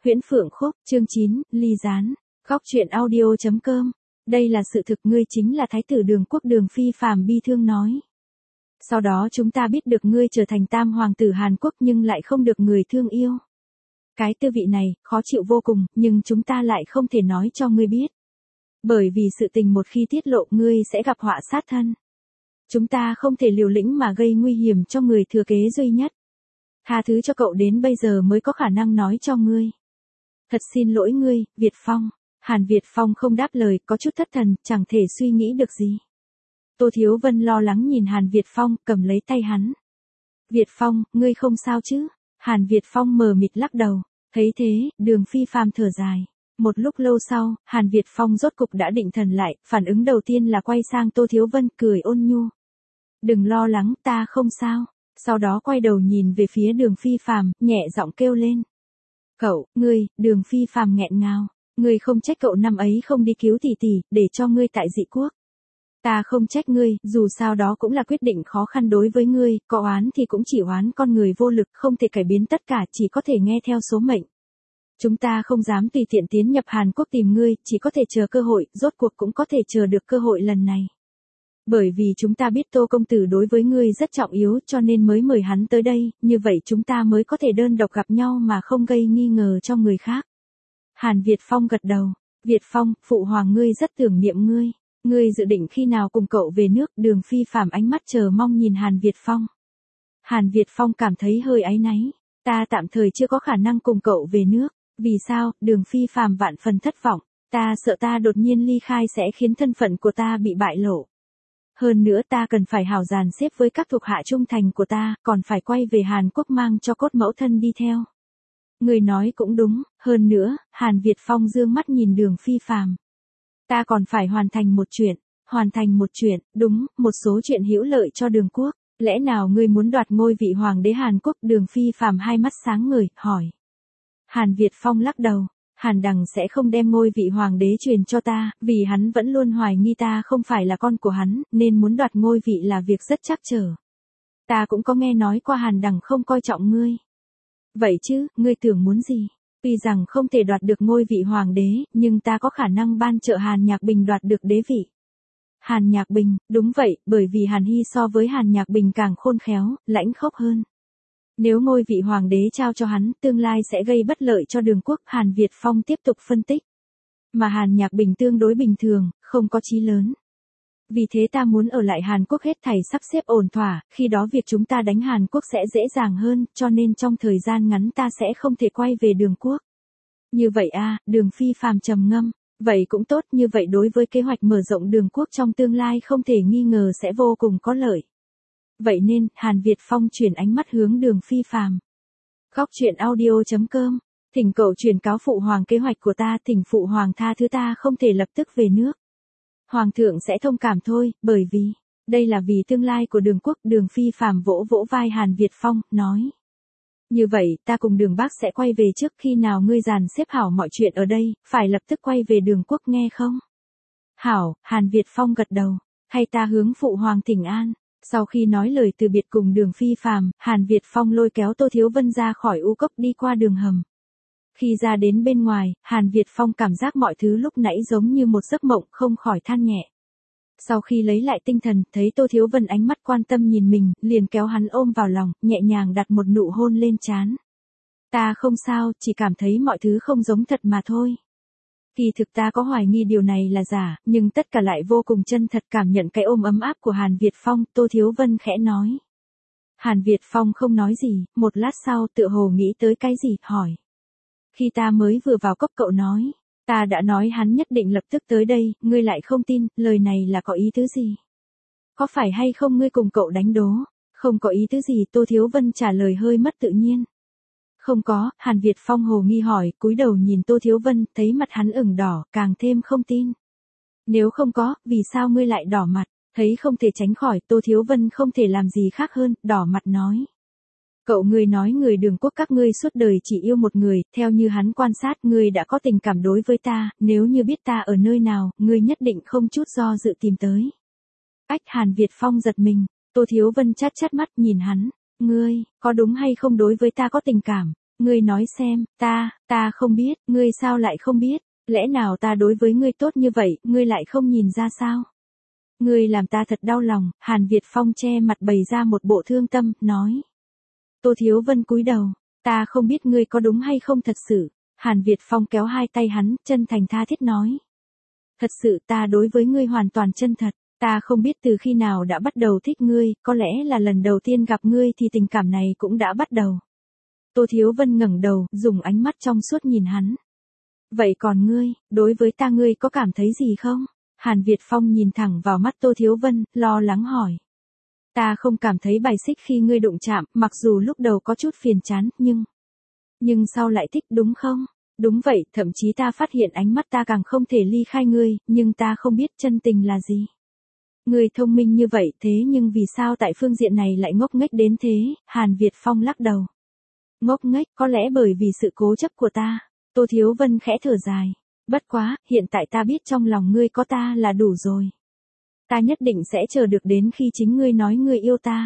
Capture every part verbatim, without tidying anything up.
Huyễn Phượng Khúc, chương chín, ly gián. Góc truyện audio chấm com. Đây là sự thực, ngươi chính là thái tử Đường Quốc Đường Phi Phàm bi thương nói. Sau đó chúng ta biết được ngươi trở thành tam hoàng tử Hàn Quốc nhưng lại không được người thương yêu. Cái tư vị này, khó chịu vô cùng, nhưng chúng ta lại không thể nói cho ngươi biết. Bởi vì sự tình một khi tiết lộ ngươi sẽ gặp họa sát thân. Chúng ta không thể liều lĩnh mà gây nguy hiểm cho người thừa kế duy nhất. Tha thứ cho cậu đến bây giờ mới có khả năng nói cho ngươi. Thật xin lỗi ngươi, Việt Phong. Hàn Việt Phong không đáp lời, có chút thất thần, chẳng thể suy nghĩ được gì. Tô Thiếu Vân lo lắng nhìn Hàn Việt Phong, cầm lấy tay hắn. Việt Phong, ngươi không sao chứ? Hàn Việt Phong mờ mịt lắc đầu. Thấy thế, Đường Phi Phàm thở dài. Một lúc lâu sau, Hàn Việt Phong rốt cục đã định thần lại, phản ứng đầu tiên là quay sang Tô Thiếu Vân, cười ôn nhu. Đừng lo lắng, ta không sao. Sau đó quay đầu nhìn về phía Đường Phi Phàm, nhẹ giọng kêu lên. Cậu, ngươi, Đường Phi Phàm nghẹn ngào. Ngươi không trách cậu năm ấy không đi cứu tỷ tỷ, để cho ngươi tại dị quốc. Ta không trách ngươi, dù sao đó cũng là quyết định khó khăn đối với ngươi, có oán thì cũng chỉ oán con người vô lực, không thể cải biến tất cả, chỉ có thể nghe theo số mệnh. Chúng ta không dám tùy tiện tiến nhập Hàn Quốc tìm ngươi, chỉ có thể chờ cơ hội, rốt cuộc cũng có thể chờ được cơ hội lần này. Bởi vì chúng ta biết Tô công tử đối với ngươi rất trọng yếu cho nên mới mời hắn tới đây, như vậy chúng ta mới có thể đơn độc gặp nhau mà không gây nghi ngờ cho người khác. Hàn Việt Phong gật đầu. Việt Phong, phụ hoàng ngươi rất tưởng niệm ngươi. Ngươi dự định khi nào cùng cậu về nước? Đường Phi Phàm ánh mắt chờ mong nhìn Hàn Việt Phong. Hàn Việt Phong cảm thấy hơi áy náy. Ta tạm thời chưa có khả năng cùng cậu về nước. Vì sao? Đường Phi Phàm vạn phần thất vọng. Ta sợ ta đột nhiên ly khai sẽ khiến thân phận của ta bị bại lộ. Hơn nữa ta cần phải hào dàn xếp với các thuộc hạ trung thành của ta, còn phải quay về Hàn Quốc mang cho cốt mẫu thân đi theo. Người nói cũng đúng, hơn nữa, Hàn Việt Phong dương mắt nhìn Đường Phi Phàm. Ta còn phải hoàn thành một chuyện, hoàn thành một chuyện, đúng, một số chuyện hữu lợi cho Đường Quốc. Lẽ nào ngươi muốn đoạt ngôi vị hoàng đế Hàn Quốc? Đường Phi Phàm hai mắt sáng ngời, hỏi. Hàn Việt Phong lắc đầu. Hàn Đằng sẽ không đem ngôi vị hoàng đế truyền cho ta, vì hắn vẫn luôn hoài nghi ta không phải là con của hắn, nên muốn đoạt ngôi vị là việc rất trắc trở. Ta cũng có nghe nói qua Hàn Đằng không coi trọng ngươi. Vậy chứ, ngươi tưởng muốn gì? Tuy rằng không thể đoạt được ngôi vị hoàng đế, nhưng ta có khả năng ban trợ Hàn Nhạc Bình đoạt được đế vị. Hàn Nhạc Bình, đúng vậy, bởi vì Hàn Hy so với Hàn Nhạc Bình càng khôn khéo, lãnh khốc hơn. Nếu ngôi vị hoàng đế trao cho hắn, tương lai sẽ gây bất lợi cho Đường Quốc. Hàn Việt Phong tiếp tục phân tích. Mà Hàn Nhạc Bình tương đối bình thường, không có chí lớn. Vì thế ta muốn ở lại Hàn Quốc hết thảy sắp xếp ổn thỏa, khi đó việc chúng ta đánh Hàn Quốc sẽ dễ dàng hơn, cho nên trong thời gian ngắn ta sẽ không thể quay về Đường Quốc. Như vậy a, Đường Phi Phàm trầm ngâm. Vậy cũng tốt, như vậy đối với kế hoạch mở rộng Đường Quốc trong tương lai không thể nghi ngờ sẽ vô cùng có lợi. Vậy nên, Hàn Việt Phong chuyển ánh mắt hướng Đường Phi Phàm. Góc truyện audio chấm com. Thỉnh cậu truyền cáo phụ hoàng kế hoạch của ta, thỉnh phụ hoàng tha thứ ta không thể lập tức về nước. Hoàng thượng sẽ thông cảm thôi, bởi vì, đây là vì tương lai của Đường Quốc. Đường Phi Phàm vỗ vỗ vai Hàn Việt Phong, nói. Như vậy, ta cùng Đường Bác sẽ quay về trước, khi nào ngươi dàn xếp hảo mọi chuyện ở đây, phải lập tức quay về Đường Quốc nghe không? Hảo, Hàn Việt Phong gật đầu, hay ta hướng phụ hoàng thỉnh an. Sau khi nói lời từ biệt cùng Đường Phi Phàm, Hàn Việt Phong lôi kéo Tô Thiếu Vân ra khỏi u cốc đi qua đường hầm. Khi ra đến bên ngoài, Hàn Việt Phong cảm giác mọi thứ lúc nãy giống như một giấc mộng, không khỏi than nhẹ. Sau khi lấy lại tinh thần, thấy Tô Thiếu Vân ánh mắt quan tâm nhìn mình, liền kéo hắn ôm vào lòng, nhẹ nhàng đặt một nụ hôn lên trán. Ta không sao, chỉ cảm thấy mọi thứ không giống thật mà thôi. Kỳ thực ta có hoài nghi điều này là giả, nhưng tất cả lại vô cùng chân thật. Cảm nhận cái ôm ấm áp của Hàn Việt Phong, Tô Thiếu Vân khẽ nói. Hàn Việt Phong không nói gì, một lát sau tựa hồ nghĩ tới cái gì, hỏi. Khi ta mới vừa vào cốc cậu nói, ta đã nói hắn nhất định lập tức tới đây, ngươi lại không tin, lời này là có ý tứ gì? Có phải hay không ngươi cùng cậu đánh đố? Không có ý tứ gì, Tô Thiếu Vân trả lời hơi mất tự nhiên. Không có, Hàn Việt Phong hồ nghi hỏi, cúi đầu nhìn Tô Thiếu Vân, thấy mặt hắn ửng đỏ, càng thêm không tin. Nếu không có, vì sao ngươi lại đỏ mặt? Thấy không thể tránh khỏi, Tô Thiếu Vân không thể làm gì khác hơn, đỏ mặt nói. Cậu ngươi nói người Đường Quốc các ngươi suốt đời chỉ yêu một người, theo như hắn quan sát ngươi đã có tình cảm đối với ta, nếu như biết ta ở nơi nào, ngươi nhất định không chút do dự tìm tới. Ách, Hàn Việt Phong giật mình, Tô Thiếu Vân chát chát mắt nhìn hắn, ngươi, có đúng hay không đối với ta có tình cảm? ngươi nói xem, ta, ta không biết, ngươi sao lại không biết, lẽ nào ta đối với ngươi tốt như vậy, ngươi lại không nhìn ra sao? Ngươi làm ta thật đau lòng, Hàn Việt Phong che mặt bày ra một bộ thương tâm, nói. Tô Thiếu Vân cúi đầu, ta không biết ngươi có đúng hay không thật sự, Hàn Việt Phong kéo hai tay hắn, chân thành tha thiết nói. Thật sự ta đối với ngươi hoàn toàn chân thật, ta không biết từ khi nào đã bắt đầu thích ngươi, có lẽ là lần đầu tiên gặp ngươi thì tình cảm này cũng đã bắt đầu. Tô Thiếu Vân ngẩng đầu, dùng ánh mắt trong suốt nhìn hắn. Vậy còn ngươi, đối với ta ngươi có cảm thấy gì không? Hàn Việt Phong nhìn thẳng vào mắt Tô Thiếu Vân, lo lắng hỏi. Ta không cảm thấy bài xích khi ngươi đụng chạm, mặc dù lúc đầu có chút phiền chán, nhưng... Nhưng sau lại thích đúng không? Đúng vậy, thậm chí ta phát hiện ánh mắt ta càng không thể ly khai ngươi, nhưng ta không biết chân tình là gì. Ngươi thông minh như vậy thế nhưng vì sao tại phương diện này lại ngốc nghếch đến thế? Hàn Việt Phong lắc đầu. Ngốc nghếch, có lẽ bởi vì sự cố chấp của ta. Tô Thiếu Vân khẽ thở dài. Bất quá, hiện tại ta biết trong lòng ngươi có ta là đủ rồi. Ta nhất định sẽ chờ được đến khi chính ngươi nói ngươi yêu ta.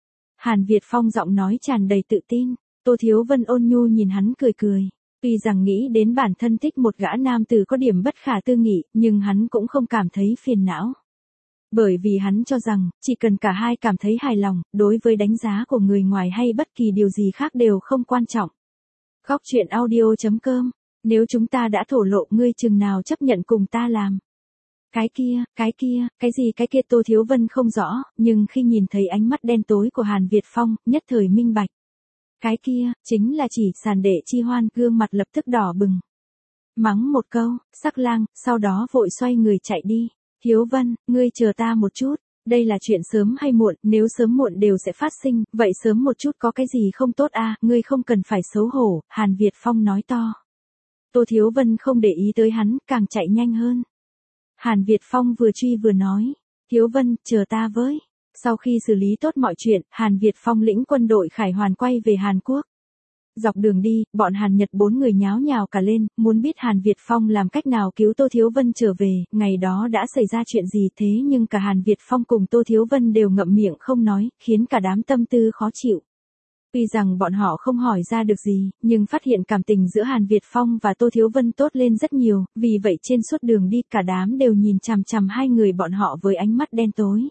Hàn Việt Phong giọng nói tràn đầy tự tin. Tô Thiếu Vân ôn nhu nhìn hắn cười cười. Tuy rằng nghĩ đến bản thân thích một gã nam tử có điểm bất khả tư nghị, nhưng hắn cũng không cảm thấy phiền não. Bởi vì hắn cho rằng, chỉ cần cả hai cảm thấy hài lòng, đối với đánh giá của người ngoài hay bất kỳ điều gì khác đều không quan trọng. Góc truyện audio chấm com. Nếu chúng ta đã thổ lộ ngươi chừng nào chấp nhận cùng ta làm. Cái kia, cái kia, cái gì cái kia Tô Thiếu Vân không rõ, nhưng khi nhìn thấy ánh mắt đen tối của Hàn Việt Phong, nhất thời minh bạch. Cái kia, chính là chỉ sàn đệ chi hoan, gương mặt lập tức đỏ bừng. Mắng một câu, sắc lang, sau đó vội xoay người chạy đi. Thiếu Vân, ngươi chờ ta một chút, đây là chuyện sớm hay muộn, nếu sớm muộn đều sẽ phát sinh, vậy sớm một chút có cái gì không tốt à, ngươi không cần phải xấu hổ, Hàn Việt Phong nói to. Tô Thiếu Vân không để ý tới hắn, càng chạy nhanh hơn. Hàn Việt Phong vừa truy vừa nói, Thiếu Vân, chờ ta với. Sau khi xử lý tốt mọi chuyện, Hàn Việt Phong lĩnh quân đội Khải Hoàn quay về Hàn Quốc. Dọc đường đi, bọn Hàn Nhật bốn người nháo nhào cả lên, muốn biết Hàn Việt Phong làm cách nào cứu Tô Thiếu Vân trở về, ngày đó đã xảy ra chuyện gì thế nhưng cả Hàn Việt Phong cùng Tô Thiếu Vân đều ngậm miệng không nói, khiến cả đám tâm tư khó chịu. Tuy rằng bọn họ không hỏi ra được gì, nhưng phát hiện cảm tình giữa Hàn Việt Phong và Tô Thiếu Vân tốt lên rất nhiều, vì vậy trên suốt đường đi cả đám đều nhìn chằm chằm hai người bọn họ với ánh mắt đen tối.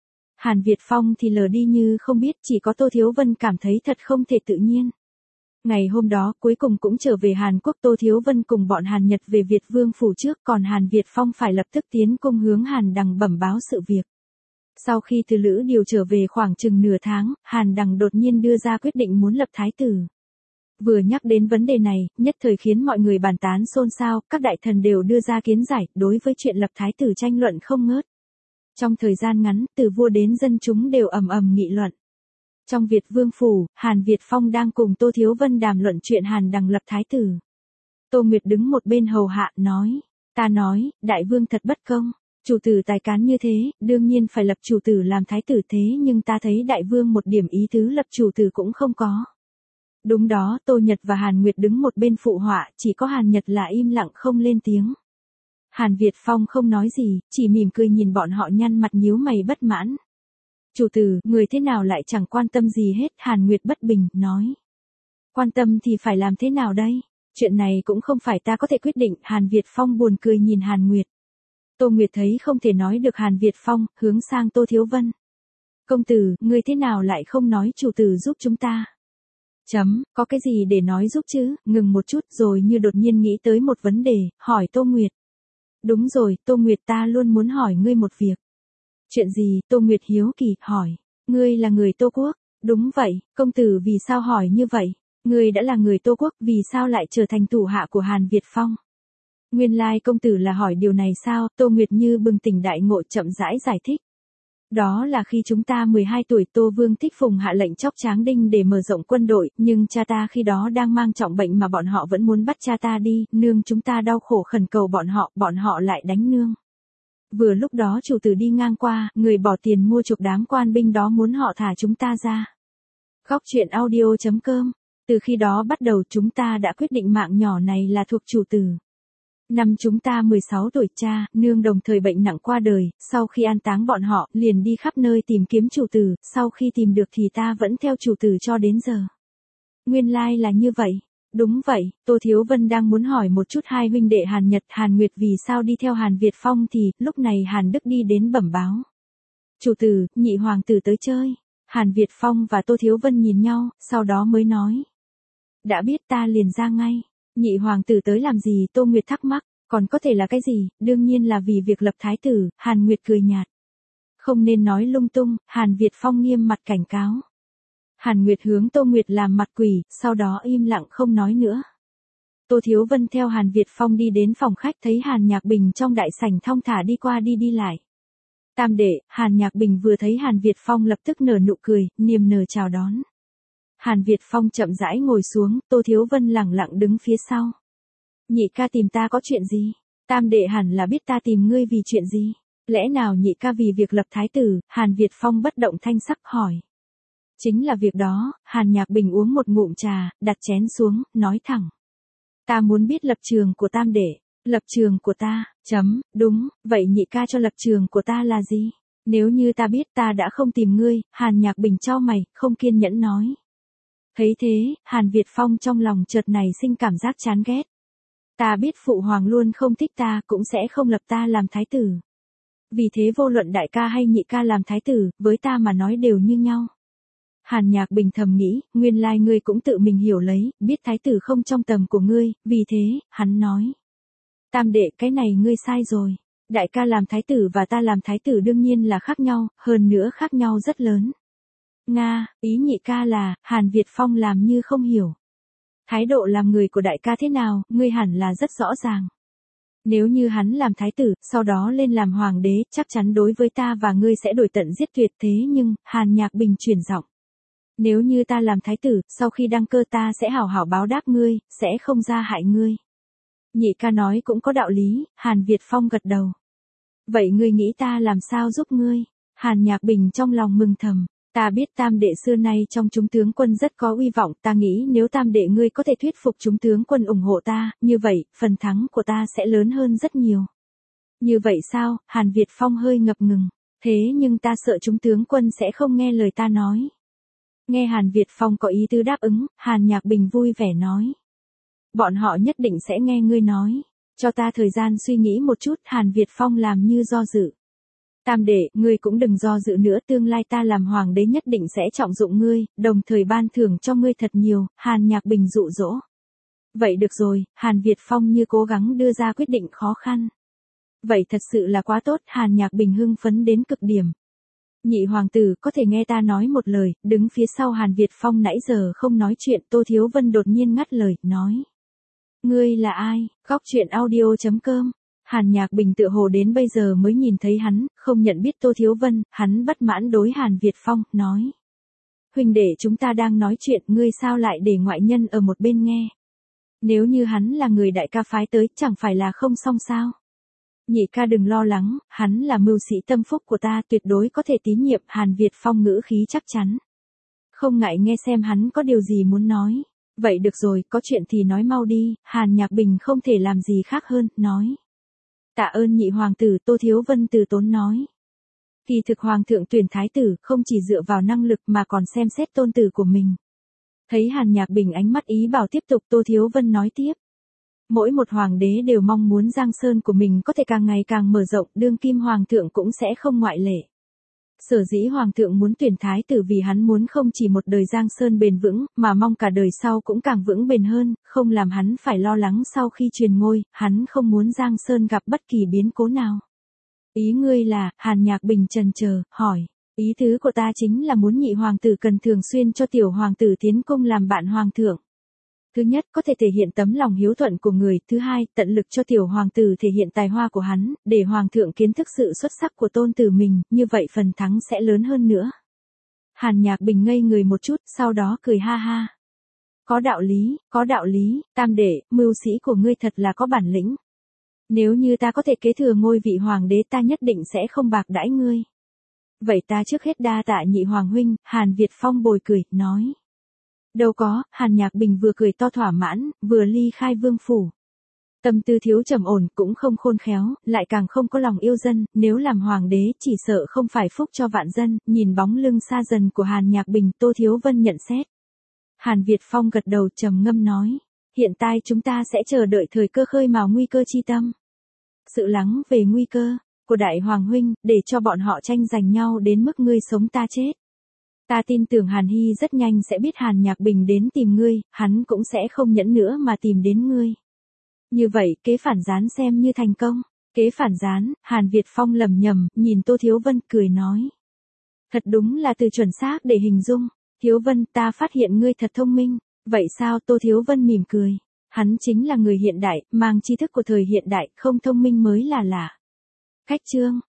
Hàn Việt Phong thì lờ đi như không biết, chỉ có Tô Thiếu Vân cảm thấy thật không thể tự nhiên. Ngày hôm đó cuối cùng cũng trở về Hàn Quốc, Tô Thiếu Vân cùng bọn Hàn Nhật về Việt Vương phủ trước, còn Hàn Việt Phong phải lập tức tiến cung hướng Hàn Đằng bẩm báo sự việc. Sau khi từ lữ điều trở về khoảng chừng nửa tháng, Hàn Đằng đột nhiên đưa ra quyết định muốn lập thái tử. Vừa nhắc đến vấn đề này, nhất thời khiến mọi người bàn tán xôn xao, các đại thần đều đưa ra kiến giải, đối với chuyện lập thái tử tranh luận không ngớt. Trong thời gian ngắn, từ vua đến dân chúng đều ầm ầm nghị luận. Trong Việt Vương phủ, Hàn Việt Phong đang cùng Tô Thiếu Vân đàm luận chuyện Hàn Đằng lập thái tử. Tô Nguyệt đứng một bên hầu hạ, nói, ta nói, đại vương thật bất công. Chủ tử tài cán như thế, đương nhiên phải lập chủ tử làm thái tử thế nhưng ta thấy đại vương một điểm ý tứ lập chủ tử cũng không có. Đúng đó, Tô Nhật và Hàn Nguyệt đứng một bên phụ họa, chỉ có Hàn Nhật là im lặng không lên tiếng. Hàn Việt Phong không nói gì, chỉ mỉm cười nhìn bọn họ nhăn mặt nhíu mày bất mãn. Chủ tử, người thế nào lại chẳng quan tâm gì hết, Hàn Nguyệt bất bình, nói. Quan tâm thì phải làm thế nào đây? Chuyện này cũng không phải ta có thể quyết định, Hàn Việt Phong buồn cười nhìn Hàn Nguyệt. Tô Nguyệt thấy không thể nói được Hàn Việt Phong, hướng sang Tô Thiếu Vân. Công tử, người thế nào lại không nói chủ tử giúp chúng ta? Chấm, có cái gì để nói giúp chứ, ngừng một chút rồi như đột nhiên nghĩ tới một vấn đề, hỏi Tô Nguyệt. Đúng rồi, Tô Nguyệt ta luôn muốn hỏi ngươi một việc. Chuyện gì, Tô Nguyệt hiếu kỳ, hỏi. Ngươi là người Tô Quốc. Đúng vậy, công tử vì sao hỏi như vậy? Ngươi đã là người Tô Quốc, vì sao lại trở thành thủ hạ của Hàn Việt Phong? Nguyên lai công tử là hỏi điều này sao? Tô Nguyệt như bừng tỉnh đại ngộ chậm rãi giải thích. Đó là khi chúng ta mười hai tuổi, Tô Vương Thích Phùng hạ lệnh chóc Tráng Đinh để mở rộng quân đội, nhưng cha ta khi đó đang mang trọng bệnh mà bọn họ vẫn muốn bắt cha ta đi, nương chúng ta đau khổ khẩn cầu bọn họ, bọn họ lại đánh nương. Vừa lúc đó chủ tử đi ngang qua, người bỏ tiền mua chuộc đám quan binh đó muốn họ thả chúng ta ra. Góc truyện audio chấm com. Từ khi đó bắt đầu chúng ta đã quyết định mạng nhỏ này là thuộc chủ tử. Năm chúng ta mười sáu tuổi, cha, nương đồng thời bệnh nặng qua đời, sau khi an táng bọn họ, liền đi khắp nơi tìm kiếm chủ tử, sau khi tìm được thì ta vẫn theo chủ tử cho đến giờ. Nguyên lai là như vậy, Đúng vậy, Tô Thiếu Vân đang muốn hỏi một chút hai huynh đệ Hàn Nhật Hàn Nguyệt vì sao đi theo Hàn Việt Phong thì, lúc này Hàn Đức đi đến bẩm báo. Chủ tử, nhị hoàng tử tới chơi. Hàn Việt Phong và Tô Thiếu Vân nhìn nhau, sau đó mới nói. Đã biết ta liền ra ngay. Nhị hoàng tử tới làm gì? Tô Nguyệt thắc mắc, còn có thể là cái gì? Đương nhiên là vì việc lập thái tử. Hàn Nguyệt cười nhạt. Không nên nói lung tung. Hàn Việt Phong nghiêm mặt cảnh cáo. Hàn Nguyệt hướng Tô Nguyệt làm mặt quỷ, sau đó im lặng không nói nữa. Tô Thiếu Vân theo Hàn Việt Phong đi đến phòng khách thấy Hàn Nhạc Bình trong đại sảnh thong thả đi qua đi đi lại. Tam đệ, Hàn Nhạc Bình vừa thấy Hàn Việt Phong lập tức nở nụ cười, niềm nở chào đón. Hàn Việt Phong chậm rãi ngồi xuống, Tô Thiếu Vân lẳng lặng đứng phía sau. Nhị ca tìm ta có chuyện gì? Tam đệ hẳn là biết ta tìm ngươi vì chuyện gì? Lẽ nào nhị ca vì việc lập thái tử? Hàn Việt Phong bất động thanh sắc hỏi. Chính là việc đó. Hàn Nhạc Bình uống một ngụm trà, đặt chén xuống, nói thẳng. Ta muốn biết lập trường của tam đệ. Lập trường của ta, chấm, đúng, vậy nhị ca cho lập trường của ta là gì? Nếu như ta biết ta đã không tìm ngươi. Hàn Nhạc Bình chau mày, không kiên nhẫn nói. Thấy thế, Hàn Việt Phong trong lòng chợt này sinh cảm giác chán ghét. Ta biết phụ hoàng luôn không thích ta, cũng sẽ không lập ta làm thái tử. Vì thế vô luận đại ca hay nhị ca làm thái tử, với ta mà nói đều như nhau. Hàn Nhạc Bình thầm nghĩ, nguyên lai ngươi cũng tự mình hiểu lấy, biết thái tử không trong tầm của ngươi, vì thế, hắn nói. Tam đệ, cái này ngươi sai rồi. Đại ca làm thái tử và ta làm thái tử đương nhiên là khác nhau, hơn nữa khác nhau rất lớn. Nga, ý nhị ca là, Hàn Việt Phong làm như không hiểu. Thái độ làm người của đại ca thế nào, ngươi hẳn là rất rõ ràng. Nếu như hắn làm thái tử, sau đó lên làm hoàng đế, chắc chắn đối với ta và ngươi sẽ đổi tận giết tuyệt thế nhưng, Hàn Nhạc Bình chuyển giọng. Nếu như ta làm thái tử, sau khi đăng cơ ta sẽ hảo hảo báo đáp ngươi, sẽ không ra hại ngươi. Nhị ca nói cũng có đạo lý, Hàn Việt Phong gật đầu. Vậy ngươi nghĩ ta làm sao giúp ngươi? Hàn Nhạc Bình trong lòng mừng thầm. Ta biết tam đệ xưa nay trong chúng tướng quân rất có uy vọng, ta nghĩ nếu tam đệ ngươi có thể thuyết phục chúng tướng quân ủng hộ ta, như vậy, phần thắng của ta sẽ lớn hơn rất nhiều. Như vậy sao? Hàn Việt Phong hơi ngập ngừng. Thế nhưng ta sợ chúng tướng quân sẽ không nghe lời ta nói. Nghe Hàn Việt Phong có ý tứ đáp ứng, Hàn Nhạc Bình vui vẻ nói. Bọn họ nhất định sẽ nghe ngươi nói. Cho ta thời gian suy nghĩ một chút. Hàn Việt Phong làm như do dự. Tam đệ, ngươi cũng đừng do dự nữa, tương lai ta làm hoàng đế nhất định sẽ trọng dụng ngươi, đồng thời ban thưởng cho ngươi thật nhiều. Hàn Nhạc Bình dụ dỗ. Vậy được rồi. Hàn Việt Phong như cố gắng đưa ra quyết định khó khăn. Vậy thật sự là quá tốt. Hàn Nhạc Bình hưng phấn đến cực điểm. Nhị hoàng tử, có thể nghe ta nói một lời. Đứng phía sau Hàn Việt Phong nãy giờ không nói chuyện, Tô Thiếu Vân đột nhiên ngắt lời, nói. Ngươi là ai? Góc truyện audio chấm com. Hàn Nhạc Bình tựa hồ đến bây giờ mới nhìn thấy hắn, không nhận biết Tô Thiếu Vân, hắn bất mãn đối Hàn Việt Phong, nói. Huynh đệ chúng ta đang nói chuyện, ngươi sao lại để ngoại nhân ở một bên nghe? Nếu như hắn là người đại ca phái tới, chẳng phải là không xong sao? Nhị ca đừng lo lắng, hắn là mưu sĩ tâm phúc của ta, tuyệt đối có thể tín nhiệm. Hàn Việt Phong ngữ khí chắc chắn. Không ngại nghe xem hắn có điều gì muốn nói. Vậy được rồi, có chuyện thì nói mau đi. Hàn Nhạc Bình không thể làm gì khác hơn, nói. Tạ ơn nhị hoàng tử. Tô Thiếu Vân từ tốn nói. Kỳ thực hoàng thượng tuyển thái tử không chỉ dựa vào năng lực mà còn xem xét tôn tử của mình. Thấy Hàn Nhạc Bình ánh mắt ý bảo tiếp tục, Tô Thiếu Vân nói tiếp. Mỗi một hoàng đế đều mong muốn giang sơn của mình có thể càng ngày càng mở rộng, đương kim hoàng thượng cũng sẽ không ngoại lệ. Sở dĩ hoàng thượng muốn tuyển thái tử vì hắn muốn không chỉ một đời giang sơn bền vững, mà mong cả đời sau cũng càng vững bền hơn, không làm hắn phải lo lắng sau khi truyền ngôi, hắn không muốn giang sơn gặp bất kỳ biến cố nào. Ý ngươi là? Hàn Nhạc Bình chần chờ, hỏi. Ý tứ của ta chính là muốn nhị hoàng tử cần thường xuyên cho tiểu hoàng tử tiến cung làm bạn hoàng thượng. Thứ nhất, có thể thể hiện tấm lòng hiếu thuận của người. Thứ hai, tận lực cho tiểu hoàng tử thể hiện tài hoa của hắn, để hoàng thượng kiến thức sự xuất sắc của tôn tử mình, như vậy phần thắng sẽ lớn hơn nữa. Hàn Nhạc Bình ngây người một chút, sau đó cười ha ha. Có đạo lý, có đạo lý, tam đệ, mưu sĩ của ngươi thật là có bản lĩnh. Nếu như ta có thể kế thừa ngôi vị hoàng đế ta nhất định sẽ không bạc đãi ngươi. Vậy ta trước hết đa tạ nhị hoàng huynh. Hàn Việt Phong bồi cười, nói. Đâu có. Hàn Nhạc Bình vừa cười to thỏa mãn, vừa ly khai vương phủ. Tâm tư thiếu trầm ổn, cũng không khôn khéo, lại càng không có lòng yêu dân, nếu làm hoàng đế chỉ sợ không phải phúc cho vạn dân. Nhìn bóng lưng xa dần của Hàn Nhạc Bình, Tô Thiếu Vân nhận xét. Hàn Việt Phong gật đầu trầm ngâm nói. Hiện tại chúng ta sẽ chờ đợi thời cơ khơi mào nguy cơ chi tâm. Sự lắng về nguy cơ của Đại Hoàng huynh, để cho bọn họ tranh giành nhau đến mức ngươi sống ta chết. Ta tin tưởng Hàn Hy rất nhanh sẽ biết Hàn Nhạc Bình đến tìm ngươi, hắn cũng sẽ không nhẫn nữa mà tìm đến ngươi. Như vậy, kế phản gián xem như thành công. Kế phản gián, Hàn Việt Phong lẩm nhẩm, nhìn Tô Thiếu Vân cười nói. Thật đúng là từ chuẩn xác để hình dung. Thiếu Vân, ta phát hiện ngươi thật thông minh. Vậy sao? Tô Thiếu Vân mỉm cười. Hắn chính là người hiện đại, mang tri thức của thời hiện đại, không thông minh mới là lạ. Khách chương.